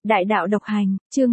Đại đạo độc hành, chương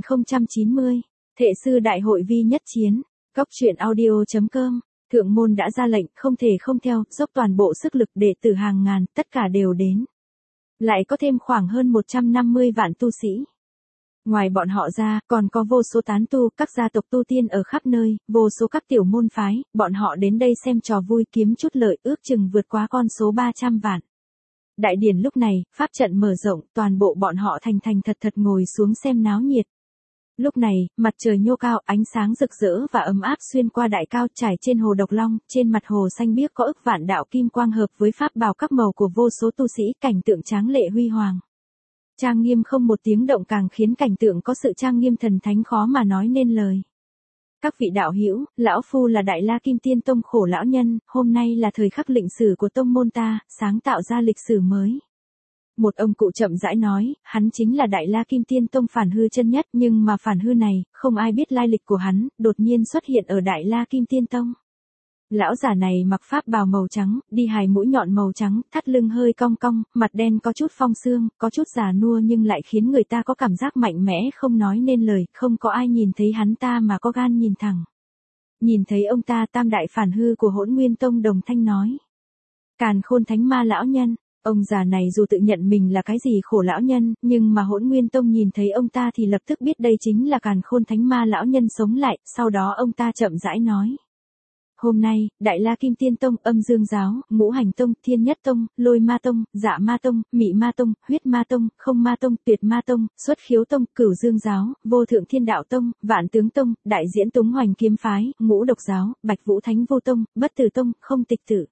1090, Thệ sư đại hội vi nhất chiến, Cóc truyện audio.com, thượng môn đã ra lệnh không thể không theo, dốc toàn bộ sức lực đệ tử hàng ngàn, tất cả đều đến. Lại có thêm khoảng hơn 150 vạn tu sĩ. Ngoài bọn họ ra, còn có vô số tán tu, các gia tộc tu tiên ở khắp nơi, vô số các tiểu môn phái, bọn họ đến đây xem trò vui kiếm chút lợi, ước chừng vượt quá con số 300 vạn. Đại điển lúc này, pháp trận mở rộng, toàn bộ bọn họ thành thật ngồi xuống xem náo nhiệt. Lúc này, mặt trời nhô cao, ánh sáng rực rỡ và ấm áp xuyên qua đại cao trải trên hồ Độc Long, trên mặt hồ xanh biếc có ức vạn đạo kim quang hợp với pháp bào các màu của vô số tu sĩ, cảnh tượng tráng lệ huy hoàng. Trang nghiêm không một tiếng động càng khiến cảnh tượng có sự trang nghiêm thần thánh khó mà nói nên lời. Các vị đạo hữu, lão phu là Đại La Kim Tiên Tông Khổ lão nhân, hôm nay là thời khắc lịch sử của tông môn ta, sáng tạo ra lịch sử mới. Một ông cụ chậm rãi nói, hắn chính là Đại La Kim Tiên Tông Phản Hư chân nhất, nhưng mà Phản Hư này, không ai biết lai lịch của hắn, đột nhiên xuất hiện ở Đại La Kim Tiên Tông. Lão giả này mặc pháp bào màu trắng, đi hài mũi nhọn màu trắng, thắt lưng hơi cong cong, mặt đen có chút phong sương, có chút già nua nhưng lại khiến người ta có cảm giác mạnh mẽ không nói nên lời, không có ai nhìn thấy hắn ta mà có gan nhìn thẳng. Nhìn thấy ông ta, Tam đại Phản Hư của Hỗn Nguyên Tông đồng thanh nói. Càn Khôn Thánh Ma lão nhân, ông già này dù tự nhận mình là cái gì Khổ lão nhân, nhưng mà Hỗn Nguyên Tông nhìn thấy ông ta thì lập tức biết đây chính là Càn Khôn Thánh Ma lão nhân sống lại, sau đó ông ta chậm rãi nói. Hôm nay, Đại La Kim Tiên Tông, Âm Dương Giáo, Ngũ Hành Tông, Thiên Nhất Tông, Lôi Ma Tông, Dạ Ma Tông, Mị Ma Tông, Huyết Ma Tông, Không Ma Tông, Tuyệt Ma Tông, Xuất Khiếu Tông, Cửu Dương Giáo, Vô Thượng Thiên Đạo Tông, Vạn Tướng Tông, Đại Diễn Túng Hoành Kiếm Phái, Ngũ Độc Giáo, Bạch Vũ Thánh Vô Tông, Bất Tử Tông, Không Tịch Tử.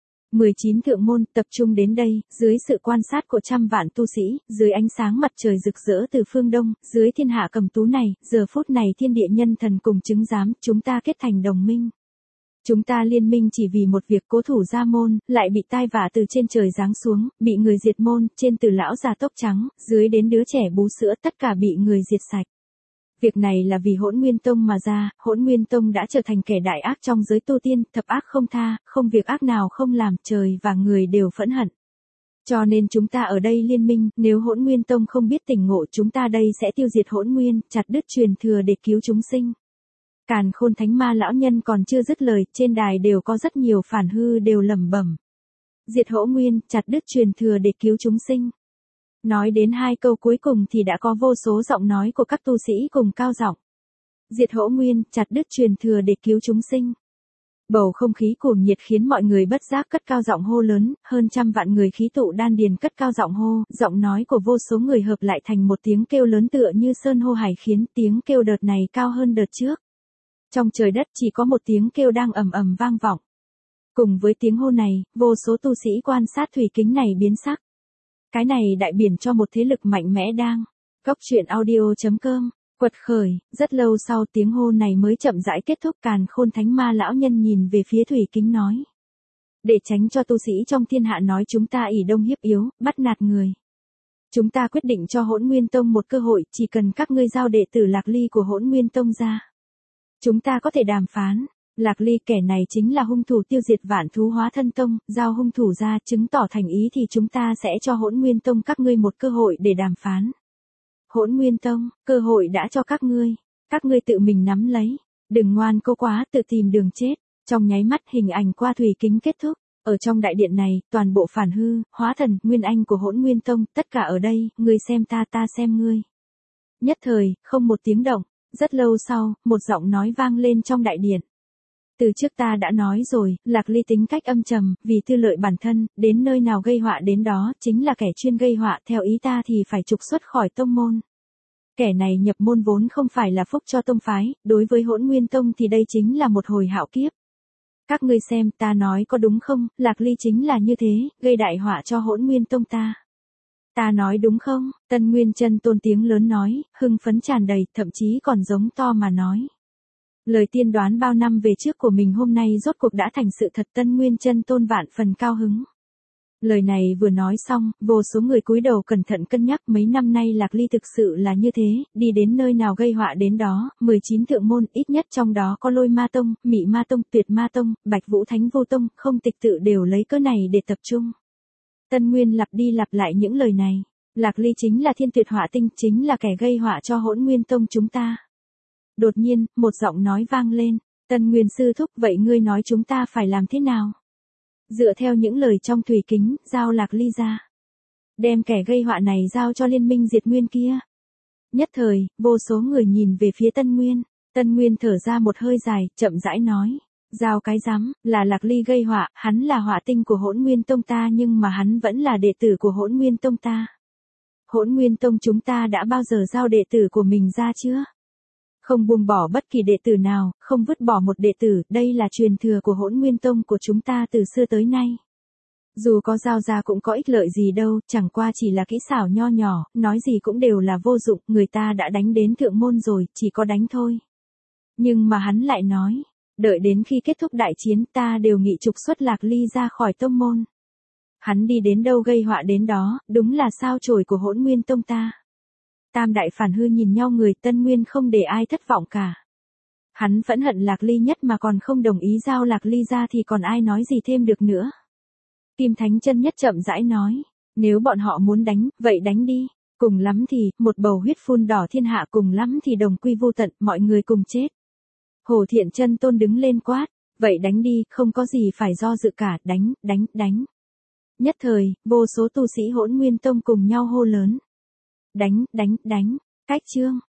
19 thượng môn tập trung đến đây, dưới sự quan sát của trăm vạn tu sĩ, dưới ánh sáng mặt trời rực rỡ từ phương đông, dưới thiên hạ cầm tú này, giờ phút này thiên địa nhân thần cùng chứng giám, chúng ta kết thành đồng minh. Chúng ta liên minh chỉ vì một việc cố thủ gia môn, lại bị tai vạ từ trên trời giáng xuống, bị người diệt môn, trên từ lão già tóc trắng, dưới đến đứa trẻ bú sữa, tất cả bị người diệt sạch. Việc này là vì Hỗn Nguyên Tông mà ra, Hỗn Nguyên Tông đã trở thành kẻ đại ác trong giới tu tiên, thập ác không tha, không việc ác nào không làm, trời và người đều phẫn hận. Cho nên chúng ta ở đây liên minh, nếu Hỗn Nguyên Tông không biết tỉnh ngộ chúng ta đây sẽ tiêu diệt Hỗn Nguyên, chặt đứt truyền thừa để cứu chúng sinh. Càn Khôn Thánh Ma lão nhân còn chưa dứt lời, trên đài đều có rất nhiều Phản Hư đều lẩm bẩm. Diệt Hỗn Nguyên, chặt đứt truyền thừa để cứu chúng sinh. Nói đến hai câu cuối cùng thì đã có vô số giọng nói của các tu sĩ cùng cao giọng. Diệt Hỗn Nguyên, chặt đứt truyền thừa để cứu chúng sinh. Bầu không khí cuồng nhiệt khiến mọi người bất giác cất cao giọng hô lớn, hơn trăm vạn người khí tụ đan điền cất cao giọng hô, giọng nói của vô số người hợp lại thành một tiếng kêu lớn tựa như sơn hô hải khiến tiếng kêu đợt này cao hơn đợt trước. Trong trời đất chỉ có một tiếng kêu đang ầm ầm vang vọng. Cùng với tiếng hô này, vô số tu sĩ quan sát thủy kính này biến sắc. Cái này đại biểu cho một thế lực mạnh mẽ đang. Cóc truyện audio.com, quật khởi, rất lâu sau tiếng hô này mới chậm rãi kết thúc. Càn Khôn Thánh Ma lão nhân nhìn về phía thủy kính nói. Để tránh cho tu sĩ trong thiên hạ nói chúng ta ỷ đông hiếp yếu, bắt nạt người. Chúng ta quyết định cho Hỗn Nguyên Tông một cơ hội, chỉ cần các ngươi giao đệ tử Lạc Ly của Hỗn Nguyên Tông ra. Chúng ta có thể đàm phán. Lạc Ly kẻ này chính là hung thủ tiêu diệt Vạn Thú Hóa Thân Tông, giao hung thủ ra chứng tỏ thành ý thì chúng ta sẽ cho Hỗn Nguyên Tông các ngươi một cơ hội để đàm phán. Hỗn Nguyên Tông, cơ hội đã cho các ngươi tự mình nắm lấy, đừng ngoan cố quá tự tìm đường chết. Trong nháy mắt hình ảnh qua thủy kính kết thúc, ở trong đại điện này, toàn bộ Phản Hư, Hóa Thần, Nguyên Anh của Hỗn Nguyên Tông, tất cả ở đây, ngươi xem ta xem ngươi. Nhất thời, không một tiếng động. Rất lâu sau, một giọng nói vang lên trong đại điện. Từ trước ta đã nói rồi, Lạc Ly tính cách âm trầm, vì tư lợi bản thân, đến nơi nào gây họa đến đó, chính là kẻ chuyên gây họa, theo ý ta thì phải trục xuất khỏi tông môn. Kẻ này nhập môn vốn không phải là phúc cho tông phái, đối với Hỗn Nguyên Tông thì đây chính là một hồi hạo kiếp. Các ngươi xem, ta nói có đúng không, Lạc Ly chính là như thế, gây đại họa cho Hỗn Nguyên Tông ta. Ta nói đúng không? Tân Nguyên Chân Tôn tiếng lớn nói, hưng phấn tràn đầy, thậm chí còn giống to mà nói. Lời tiên đoán bao năm về trước của mình hôm nay rốt cuộc đã thành sự thật. Tân Nguyên Chân Tôn vạn phần cao hứng. Lời này vừa nói xong, vô số người cúi đầu cẩn thận cân nhắc mấy năm nay Lạc Ly thực sự là như thế, đi đến nơi nào gây họa đến đó, 19 thượng môn, ít nhất trong đó có Lôi Ma Tông, Mị Ma Tông, Tuyệt Ma Tông, Bạch Vũ Thánh Vô Tông, Không Tịch Tự đều lấy cớ này để tập trung. Tân Nguyên lặp đi lặp lại những lời này. Lạc Ly chính là thiên tuyệt họa tinh, chính là kẻ gây họa cho Hỗn Nguyên Tông chúng ta. Đột nhiên, một giọng nói vang lên, Tân Nguyên sư thúc, vậy ngươi nói chúng ta phải làm thế nào? Dựa theo những lời trong thủy kính, giao Lạc Ly ra. Đem kẻ gây họa này giao cho liên minh diệt nguyên kia. Nhất thời, vô số người nhìn về phía Tân Nguyên. Tân Nguyên thở ra một hơi dài, chậm rãi nói. Giao cái rắm, là Lạc Ly gây họa, hắn là họa tinh của Hỗn Nguyên Tông ta nhưng mà hắn vẫn là đệ tử của Hỗn Nguyên Tông ta. Hỗn Nguyên Tông chúng ta đã bao giờ giao đệ tử của mình ra chưa? Không buông bỏ bất kỳ đệ tử nào, không vứt bỏ một đệ tử, đây là truyền thừa của Hỗn Nguyên Tông của chúng ta từ xưa tới nay. Dù có giao ra cũng có ích lợi gì đâu, chẳng qua chỉ là kỹ xảo nho nhỏ, nói gì cũng đều là vô dụng, người ta đã đánh đến thượng môn rồi, chỉ có đánh thôi. Nhưng mà hắn lại nói, đợi đến khi kết thúc đại chiến ta đều nghị trục xuất Lạc Ly ra khỏi tông môn. Hắn đi đến đâu gây họa đến đó, đúng là sao chổi của Hỗn Nguyên Tông ta. Tam đại phản hư nhìn nhau người, Tân Nguyên không để ai thất vọng cả. Hắn phẫn hận Lạc Ly nhất mà còn không đồng ý giao Lạc Ly ra thì còn ai nói gì thêm được nữa. Kim Thánh Chân Nhất chậm rãi nói, nếu bọn họ muốn đánh, vậy đánh đi, cùng lắm thì, một bầu huyết phun đỏ thiên hạ, cùng lắm thì đồng quy vô tận, mọi người cùng chết. Hồ Thiện Chân Tôn đứng lên quát, vậy đánh đi, không có gì phải do dự cả, đánh, đánh, đánh. Nhất thời, vô số tu sĩ Hỗn Nguyên Tông cùng nhau hô lớn. Đánh, đánh, đánh, cách chương.